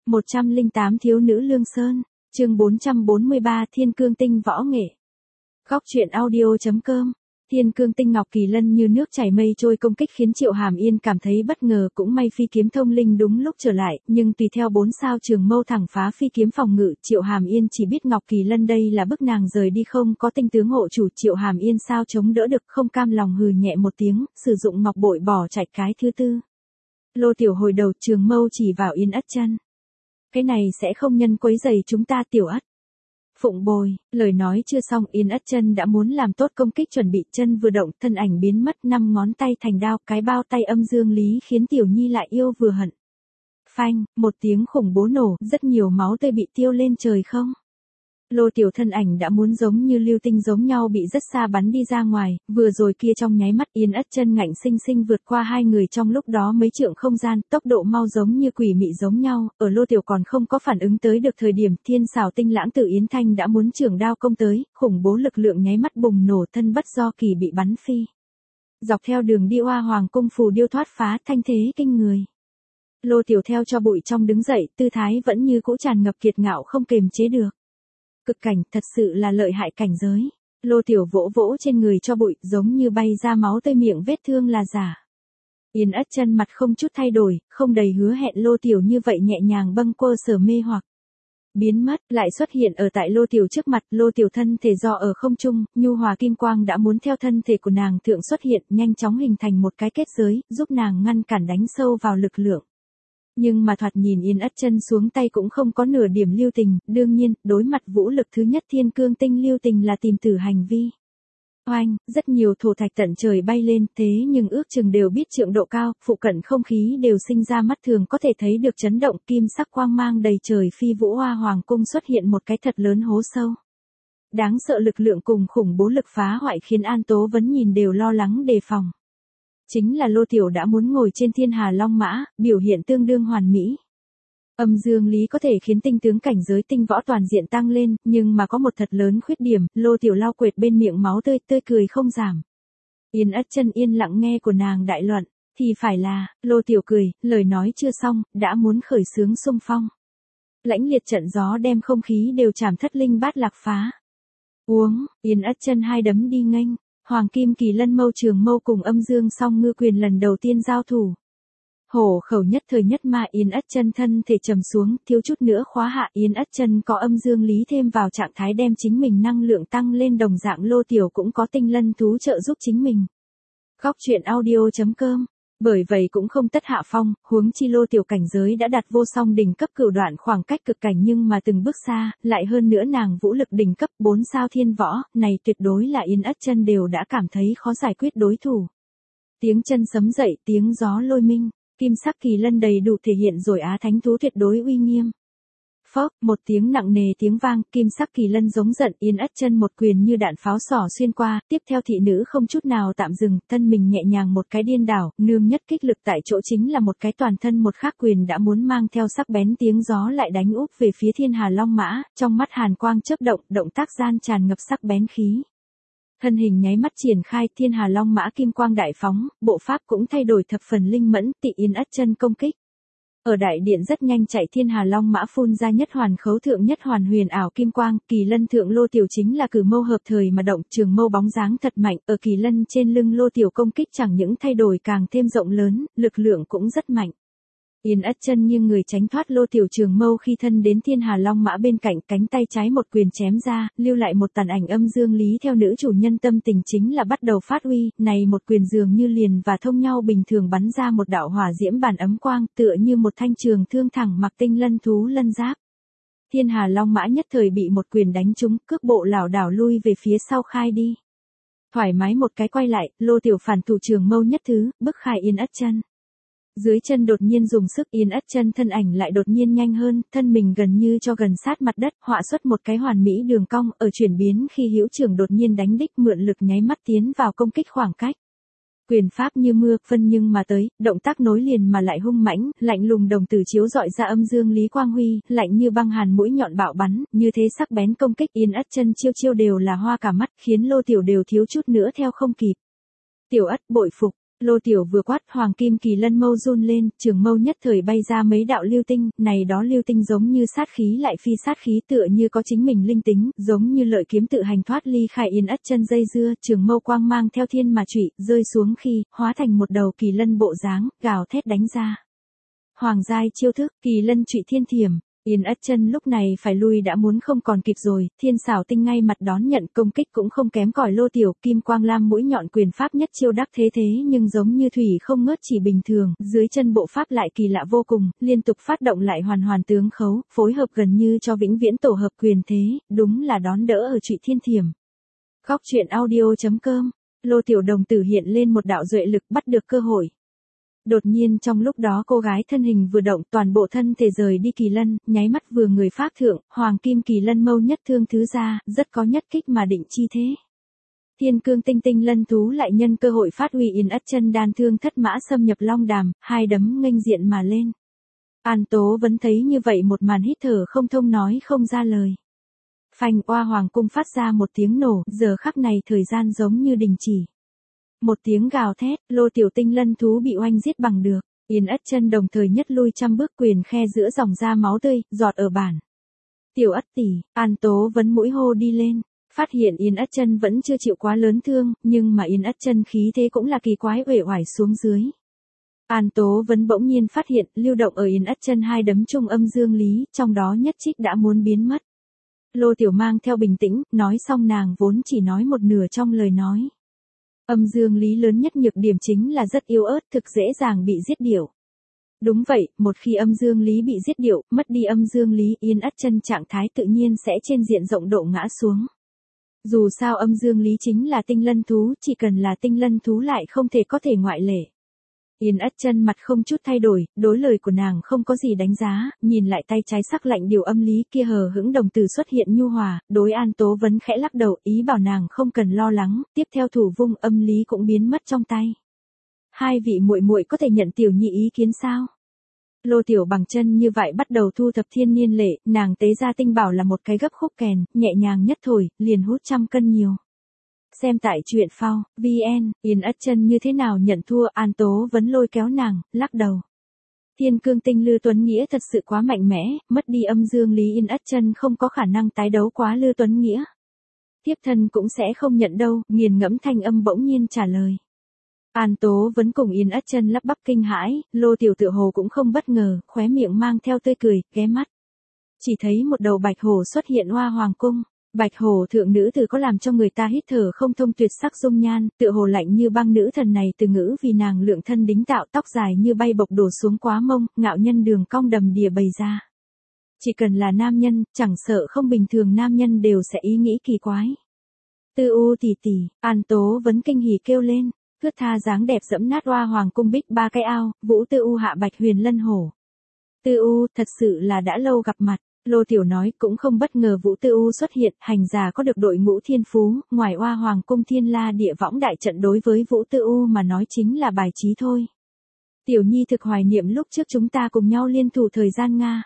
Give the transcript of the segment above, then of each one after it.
108 Thiếu nữ Lương Sơn, chương 443 Thiên Cương Tinh võ nghệ. Góc truyện audio.com. Thiên Cương Tinh Ngọc Kỳ Lân như nước chảy mây trôi công kích khiến Triệu Hàm Yên cảm thấy bất ngờ, cũng may phi kiếm thông linh đúng lúc trở lại, nhưng tùy theo 4 sao trường mâu thẳng phá phi kiếm phòng ngự, Triệu Hàm Yên chỉ biết Ngọc Kỳ Lân đây là bức nàng rời đi, không có tinh tướng hộ chủ, Triệu Hàm Yên sao chống đỡ được, không cam lòng hừ nhẹ một tiếng, sử dụng ngọc bội bỏ chạy cái thứ tư. Lô Tiểu hồi đầu, trường mâu chỉ vào Yên Ất Chân. Cái này sẽ không nhân quấy rầy chúng ta Tiểu Ất. Phụng bồi, lời nói chưa xong, Yên Ất Chân đã muốn làm tốt công kích chuẩn bị, chân vừa động, thân ảnh biến mất, 5 ngón tay thành đao, cái bao tay âm dương lý khiến Tiểu Nhi lại yêu vừa hận. Phanh, một tiếng khủng bố nổ, rất nhiều máu tươi bị tiêu lên trời không. Lô Tiểu thân ảnh đã muốn giống như lưu tinh giống nhau bị rất xa bắn đi ra ngoài, vừa rồi kia trong nháy mắt Yên Ất Chân ngạnh sinh sinh vượt qua hai người trong lúc đó mấy trượng không gian, tốc độ mau giống như quỷ mị giống nhau, ở Lô Tiểu còn không có phản ứng tới được thời điểm, thiên xảo tinh lãng tử Yến Thanh đã muốn chưởng đao công tới, khủng bố lực lượng nháy mắt bùng nổ, thân bất do kỳ bị bắn phi. Dọc theo đường đi Oa Hoàng cung phù điêu thoát phá, thanh thế kinh người. Lô Tiểu theo cho bụi trong đứng dậy, tư thái vẫn như cũ tràn ngập kiệt ngạo không kềm chế được. Cực cảnh, thật sự là lợi hại cảnh giới. Lô Tiểu vỗ vỗ trên người cho bụi, giống như bay ra máu tươi, miệng vết thương là giả. Yên Ất Chân mặt không chút thay đổi, không đầy hứa hẹn, Lô Tiểu như vậy nhẹ nhàng bâng quơ sở mê hoặc. Biến mất, lại xuất hiện ở tại Lô Tiểu trước mặt, Lô Tiểu thân thể do ở không trung, nhu hòa kim quang đã muốn theo thân thể của nàng thượng xuất hiện, nhanh chóng hình thành một cái kết giới, giúp nàng ngăn cản đánh sâu vào lực lượng. Nhưng mà thoạt nhìn Yên Ất Chân xuống tay cũng không có nửa điểm lưu tình, đương nhiên, đối mặt vũ lực thứ nhất Thiên Cương Tinh lưu tình là tìm tử hành vi. Oanh, rất nhiều thổ thạch tận trời bay lên, thế nhưng ước chừng đều biết trượng độ cao, phụ cận không khí đều sinh ra mắt thường có thể thấy được chấn động, kim sắc quang mang đầy trời, phi vũ Hoa Hoàng cung xuất hiện một cái thật lớn hố sâu. Đáng sợ lực lượng cùng khủng bố lực phá hoại khiến An Tố Vấn nhìn đều lo lắng đề phòng. Chính là Lô Tiểu đã muốn ngồi trên Thiên Hà Long Mã, biểu hiện tương đương hoàn mỹ. Âm dương lý có thể khiến tinh tướng cảnh giới tinh võ toàn diện tăng lên, nhưng mà có một thật lớn khuyết điểm, Lô Tiểu lau quệt bên miệng máu tươi, tươi cười không giảm. Yên Ất Chân yên lặng nghe của nàng đại luận, thì phải là, Lô Tiểu cười, lời nói chưa xong, đã muốn khởi xướng xung phong. Lãnh liệt trận gió đem không khí đều chảm thất linh bát lạc phá. Uống, Yên Ất Chân hai đấm đi nghênh. Hoàng Kim Kỳ Lân mâu trường mâu cùng âm dương song ngư quyền lần đầu tiên giao thủ. Hổ khẩu nhất thời nhất mà Yên Ất Chân thân thể trầm xuống, thiếu chút nữa khóa hạ. Yên Ất Chân có âm dương lý thêm vào trạng thái đem chính mình năng lượng tăng lên, đồng dạng Lô Tiểu cũng có tinh lân thú trợ giúp chính mình. Góc truyện audio.com. Bởi vậy cũng không tất hạ phong, huống chi Lô Tiểu cảnh giới đã đạt vô song đỉnh cấp cửu đoạn, khoảng cách cực cảnh nhưng mà từng bước xa, lại hơn nữa nàng vũ lực đỉnh cấp 4 sao thiên võ, này tuyệt đối là Yên Ất Chân đều đã cảm thấy khó giải quyết đối thủ. Tiếng chân sấm dậy, tiếng gió lôi minh, kim sắc kỳ lân đầy đủ thể hiện rồi á thánh thú tuyệt đối uy nghiêm. Phốc, một tiếng nặng nề tiếng vang, kim sắc kỳ lân giống giận, Yên Ất Chân một quyền như đạn pháo xỏ xuyên qua, tiếp theo thị nữ không chút nào tạm dừng, thân mình nhẹ nhàng một cái điên đảo, nương nhất kích lực tại chỗ chính là một cái toàn thân một khác quyền đã muốn mang theo sắc bén tiếng gió lại đánh úp về phía Thiên Hà Long Mã, trong mắt hàn quang chớp động, động tác gian tràn ngập sắc bén khí. Thân hình nháy mắt triển khai, Thiên Hà Long Mã kim quang đại phóng, bộ pháp cũng thay đổi thập phần linh mẫn, tị Yên Ất Chân công kích. Ở đại điện rất nhanh chạy Thiên Hà Long Mã phun ra nhất hoàn khấu thượng nhất hoàn huyền ảo kim quang, Kỳ Lân thượng Lô Tiểu chính là cử mâu hợp thời mà động, trường mâu bóng dáng thật mạnh, ở Kỳ Lân trên lưng Lô Tiểu công kích chẳng những thay đổi càng thêm rộng lớn, lực lượng cũng rất mạnh. Yên Ất Chân nghiêng người tránh thoát Lô Tiểu trường mâu, khi thân đến Thiên Hà Long Mã bên cạnh, cánh tay trái một quyền chém ra, lưu lại một tàn ảnh âm dương lý theo nữ chủ nhân tâm tình chính là bắt đầu phát uy, này một quyền dường như liền và thông nhau bình thường bắn ra một đạo hỏa diễm bản ấm quang, tựa như một thanh trường thương thẳng mặc tinh lân thú lân giáp. Thiên Hà Long Mã nhất thời bị một quyền đánh trúng, cước bộ lảo đảo lui về phía sau khai đi. Thoải mái một cái quay lại, Lô Tiểu phản thủ trường mâu nhất thứ, bức khai Yên Ất Chân. Dưới chân đột nhiên dùng sức, Yên Ất Chân thân ảnh lại đột nhiên nhanh hơn, thân mình gần như cho gần sát mặt đất, họa xuất một cái hoàn mỹ đường cong, ở chuyển biến khi hữu trưởng đột nhiên đánh đích, mượn lực nháy mắt tiến vào công kích khoảng cách. Quyền pháp như mưa, phân nhưng mà tới, động tác nối liền mà lại hung mãnh, lạnh lùng đồng tử chiếu dọi ra âm dương lý quang huy, lạnh như băng hàn mũi nhọn bạo bắn, như thế sắc bén công kích Yên Ất Chân chiêu chiêu đều là hoa cả mắt, khiến Lô Tiểu đều thiếu chút nữa theo không kịp. Tiểu Ất bội phục. Lô Tiểu vừa quát, hoàng kim kỳ lân mâu run lên, trường mâu nhất thời bay ra mấy đạo lưu tinh, này đó lưu tinh giống như sát khí lại phi sát khí, tựa như có chính mình linh tính, giống như lợi kiếm tự hành thoát ly khai Yên Ất Chân dây dưa, trường mâu quang mang theo thiên mà chủy, rơi xuống khi, hóa thành một đầu kỳ lân bộ dáng, gào thét đánh ra. Hoàng giai chiêu thức, kỳ lân trụy thiên thiểm. Yên Ất Chân lúc này phải lui đã muốn không còn kịp rồi, thiên xảo tinh ngay mặt đón nhận công kích cũng không kém cỏi Lô Tiểu, kim quang lam mũi nhọn quyền pháp nhất chiêu đắc thế thế nhưng giống như thủy không ngớt chỉ bình thường, dưới chân bộ pháp lại kỳ lạ vô cùng, liên tục phát động lại hoàn hoàn tướng khấu, phối hợp gần như cho vĩnh viễn tổ hợp quyền thế, đúng là đón đỡ ở trụy thiên thiểm. Góc truyện audio.com, Lô Tiểu đồng tử hiện lên một đạo duệ lực bắt được cơ hội. Đột nhiên trong lúc đó cô gái thân hình vừa động toàn bộ thân thể rời đi kỳ lân, nháy mắt vừa người pháp thượng, hoàng kim kỳ lân mâu nhất thương thứ ra, rất có nhất kích mà định chi thế. Thiên cương tinh tinh lân thú lại nhân cơ hội phát huy Yên Ất Chân đan thương thất mã xâm nhập long đàm, hai đấm nghênh diện mà lên. An Tố vẫn thấy như vậy một màn hít thở không thông nói không ra lời. Phanh, oa hoàng cung phát ra một tiếng nổ, giờ khắc này thời gian giống như đình chỉ. Một tiếng gào thét, Lô Tiểu tinh lân thú bị oanh giết bằng được, Yên Ất Chân đồng thời nhất lui trăm bước quyền khe giữa dòng ra máu tươi, giọt ở bản. Tiểu Ất tỷ, An Tố vấn mũi hô đi lên, phát hiện Yên Ất Chân vẫn chưa chịu quá lớn thương, nhưng mà Yên Ất Chân khí thế cũng là kỳ quái uể oải xuống dưới. An Tố vấn bỗng nhiên phát hiện, lưu động ở Yên Ất Chân hai đấm trung âm dương lý, trong đó nhất trích đã muốn biến mất. Lô Tiểu mang theo bình tĩnh, nói xong nàng vốn chỉ nói một nửa trong lời nói. Âm dương lý lớn nhất nhược điểm chính là rất yếu ớt, thực dễ dàng bị giết điểu. Đúng vậy, một khi âm dương lý bị giết điểu, mất đi âm dương lý, Yên Ất Chân trạng thái tự nhiên sẽ trên diện rộng độ ngã xuống. Dù sao âm dương lý chính là tinh lân thú, chỉ cần là tinh lân thú lại không thể có thể ngoại lệ. Yên Ất Chân mặt không chút thay đổi, đối lời của nàng không có gì đánh giá, nhìn lại tay trái sắc lạnh điều âm lý kia hờ hững đồng tử xuất hiện nhu hòa, đối An Tố vấn khẽ lắc đầu, ý bảo nàng không cần lo lắng, tiếp theo thủ vung âm lý cũng biến mất trong tay. Hai vị muội muội có thể nhận tiểu nhi ý kiến sao? Lô Tiểu bằng chân như vậy bắt đầu thu thập thiên niên lệ, nàng tế ra tinh bảo là một cái gấp khúc kèn, nhẹ nhàng nhất thổi, liền hút 100 cân nhiều. Xem tại truyện phao, VN, Yên Ất Chân như thế nào nhận thua, An Tố vấn lôi kéo nàng, lắc đầu. Thiên cương tinh Lư Tuấn Nghĩa thật sự quá mạnh mẽ, mất đi âm dương lý Yên Ất Chân không có khả năng tái đấu quá Lư Tuấn Nghĩa. Tiếp thân cũng sẽ không nhận đâu, nghiền ngẫm thanh âm bỗng nhiên trả lời. An Tố vấn cùng Yên Ất Chân lắp bắp kinh hãi, Lô Tiểu tựa hồ cũng không bất ngờ, khóe miệng mang theo tươi cười, ghé mắt. Chỉ thấy một đầu bạch hổ xuất hiện hoa hoàng cung. Bạch hổ thượng nữ tử có làm cho người ta hít thở không thông tuyệt sắc dung nhan, tựa hồ lạnh như băng nữ thần này từ ngữ vì nàng lượng thân đính tạo, tóc dài như bay bộc đổ xuống quá mông, ngạo nhân đường cong đầm đìa bày ra. Chỉ cần là nam nhân, chẳng sợ không bình thường nam nhân đều sẽ ý nghĩ kỳ quái. Tư U tỷ tỷ, An Tố vấn kinh hỉ kêu lên, thướt tha dáng đẹp dẫm nát hoa hoàng cung bích ba cái ao, Vũ Tư U hạ Bạch Huyền Lân hổ. Tư U, thật sự là đã lâu gặp mặt. Lô Tiểu nói cũng không bất ngờ Vũ Tư U xuất hiện, hành giả có được đội ngũ thiên phú, ngoài oa hoàng cung thiên la địa võng đại trận đối với Vũ Tư U mà nói chính là bài trí thôi. Tiểu Nhi thực hoài niệm lúc trước chúng ta cùng nhau liên thủ thời gian Nga.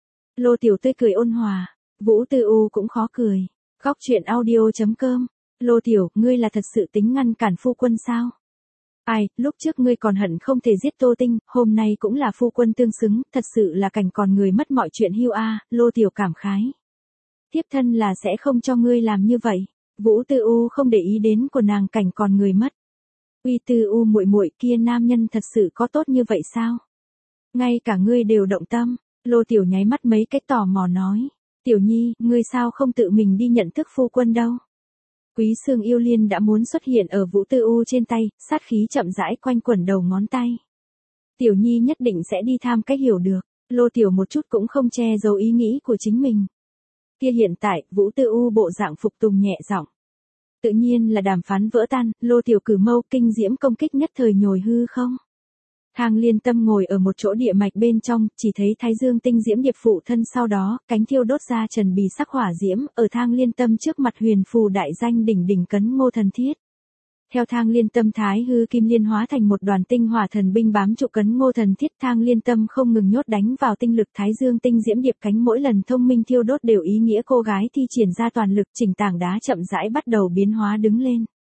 Lô Tiểu tươi cười ôn hòa, Vũ Tư U cũng khó cười. Góc truyện audio.com, Lô Tiểu, ngươi là thật sự tính ngăn cản phu quân sao? Ai, lúc trước ngươi còn hận không thể giết Tô Tinh, hôm nay cũng là phu quân tương xứng, thật sự là cảnh còn người mất mọi chuyện hưu a, Lô Tiểu cảm khái. Tiếp thân là sẽ không cho ngươi làm như vậy. Vũ Tư U không để ý đến của nàng cảnh còn người mất. Uy Tư U muội muội kia nam nhân thật sự có tốt như vậy sao? Ngay cả ngươi đều động tâm, Lô Tiểu nháy mắt mấy cái tò mò nói. Tiểu Nhi, ngươi sao không tự mình đi nhận thức phu quân đâu? Quý Xương Yêu Liên đã muốn xuất hiện ở Vũ Tư U trên tay, sát khí chậm rãi quanh quẩn đầu ngón tay. Tiểu Nhi nhất định sẽ đi tham cách hiểu được, Lô Tiểu một chút cũng không che giấu ý nghĩ của chính mình. Kia hiện tại, Vũ Tư U bộ dạng phục tùng nhẹ giọng. Tự nhiên là đàm phán vỡ tan, Lô Tiểu cử mâu kinh diễm công kích nhất thời nhồi hư không. Thang Liên Tâm ngồi ở một chỗ địa mạch bên trong, chỉ thấy Thái Dương tinh diễm điệp phụ thân sau đó, cánh thiêu đốt ra trần bì sắc hỏa diễm, ở Thang Liên Tâm trước mặt huyền phù đại danh đỉnh đỉnh cấn Ngô Thần Thiết. Theo Thang Liên Tâm Thái hư kim liên hóa thành một đoàn tinh hỏa thần binh bám trụ cấn Ngô Thần Thiết, Thang Liên Tâm không ngừng nhốt đánh vào tinh lực Thái Dương tinh diễm điệp cánh, mỗi lần thông minh thiêu đốt đều ý nghĩa cô gái thi triển ra toàn lực, chỉnh tảng đá chậm rãi bắt đầu biến hóa đứng lên.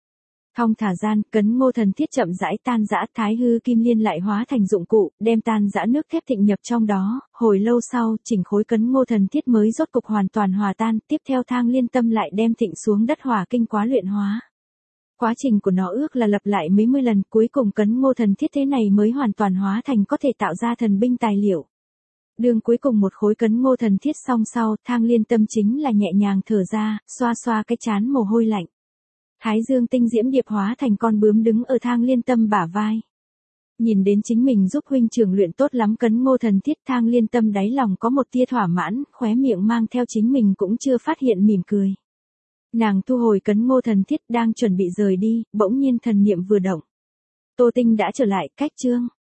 Thong thả gian, cấn ngô thần thiết chậm rãi tan rã, thái hư kim liên lại hóa thành dụng cụ, đem tan rã nước thép thịnh nhập trong đó, hồi lâu sau, chỉnh khối cấn ngô thần thiết mới rốt cục hoàn toàn hòa tan, tiếp theo Thang Liên Tâm lại đem thịnh xuống đất hỏa kinh quá luyện hóa. Quá trình của nó ước là lặp lại mấy mươi lần, cuối cùng cấn ngô thần thiết thế này mới hoàn toàn hóa thành có thể tạo ra thần binh tài liệu. Đường cuối cùng một khối cấn ngô thần thiết xong sau, Thang Liên Tâm chính là nhẹ nhàng thở ra, xoa xoa cái trán mồ hôi lạnh. Thái dương tinh diễm điệp hóa thành con bướm đứng ở Thang Liên Tâm bả vai. Nhìn đến chính mình giúp huynh trưởng luyện tốt lắm cấn ngô thần thiết, Thang Liên Tâm đáy lòng có một tia thỏa mãn, khóe miệng mang theo chính mình cũng chưa phát hiện mỉm cười. Nàng thu hồi cấn ngô thần thiết đang chuẩn bị rời đi, bỗng nhiên thần niệm vừa động. Tô Tinh đã trở lại, cách chương.